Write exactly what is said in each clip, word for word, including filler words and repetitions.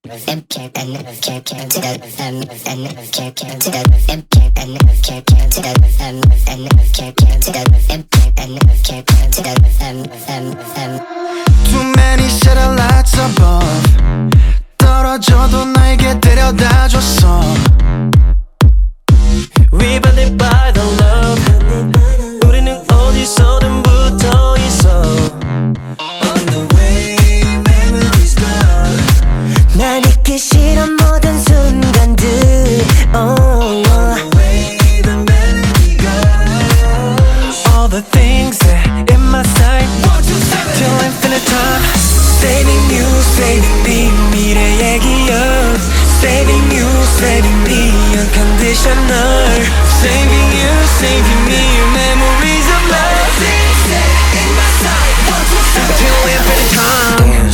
Too many satellites above 떨어져도 나에게 데려다줬어 We blinded by the love 우리는 어디서든 붙어 있어 On the way, memories gone 날 잊기 싫은 모든 순간들 oh, oh. On the way, the melody goes All the things that in my sight Till infinite time Saving you, saving me 미래의 기억 Saving you, saving me unconditional Saving you, saving me memories of love In my sight, one, two, seven Till infinite time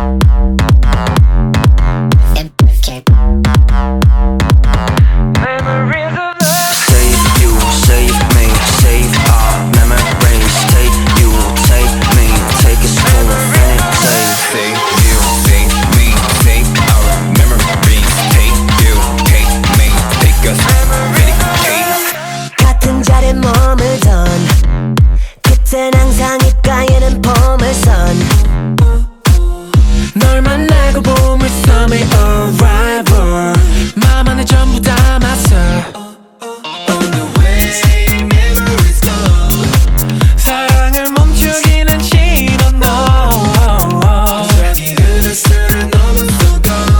Memories of love Save you, save me, save our memories. Take you, take me, take us to infinity. Save you, save me, save our memories. Take you, take me, take us infinity. 같은 자리에 머물던 그땐 항상 입가에는 보물선 널 만나고 보물섬의 arrival 맘 안에 전부 담았어 On the way, memories gone 사랑을 멈추기는 싫어 no 저기 그릇을 넘어서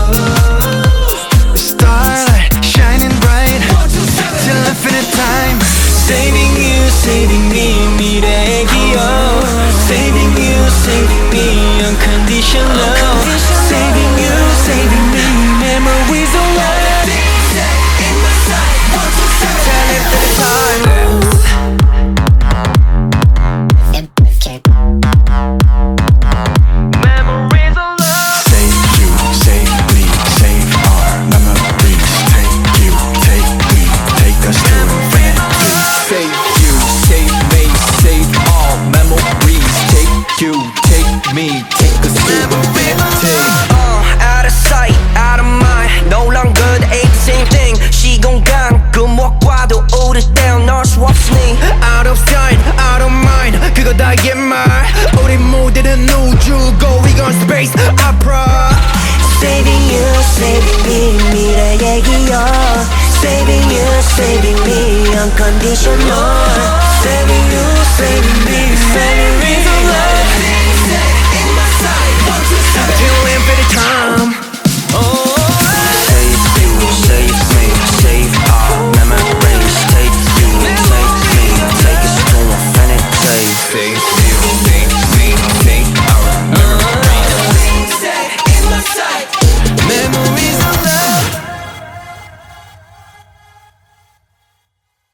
go Starlight shining bright one, two, seven till infinite time. Saving you, saving me 미래의 기억 Saving you, saving me unconditional Saving you, saving me memories of love In my sight, one, two, seven Till infinite time Memories of love Save you, save me, save our memories. Take you, take me, take us to infinity. Save you, save me, save all memories. Take you, take me, take us to infinity. Uh, out of sight, out of mind. No longer the eight same thing. 시공간 금옥과도 오래된 널수 없으니. Out of sight, out of mind. 그거 다 옛말. 우리 모두는 우주고 we gon' space opera. Saving you, saving me 미래의 기억 Saving you, saving me unconditional Saving you, saving me memories of love In my sight, one, two, seven Till infinite time Save you, save me, save our memories. Take you, take me, take us to infinity. Save you, save me,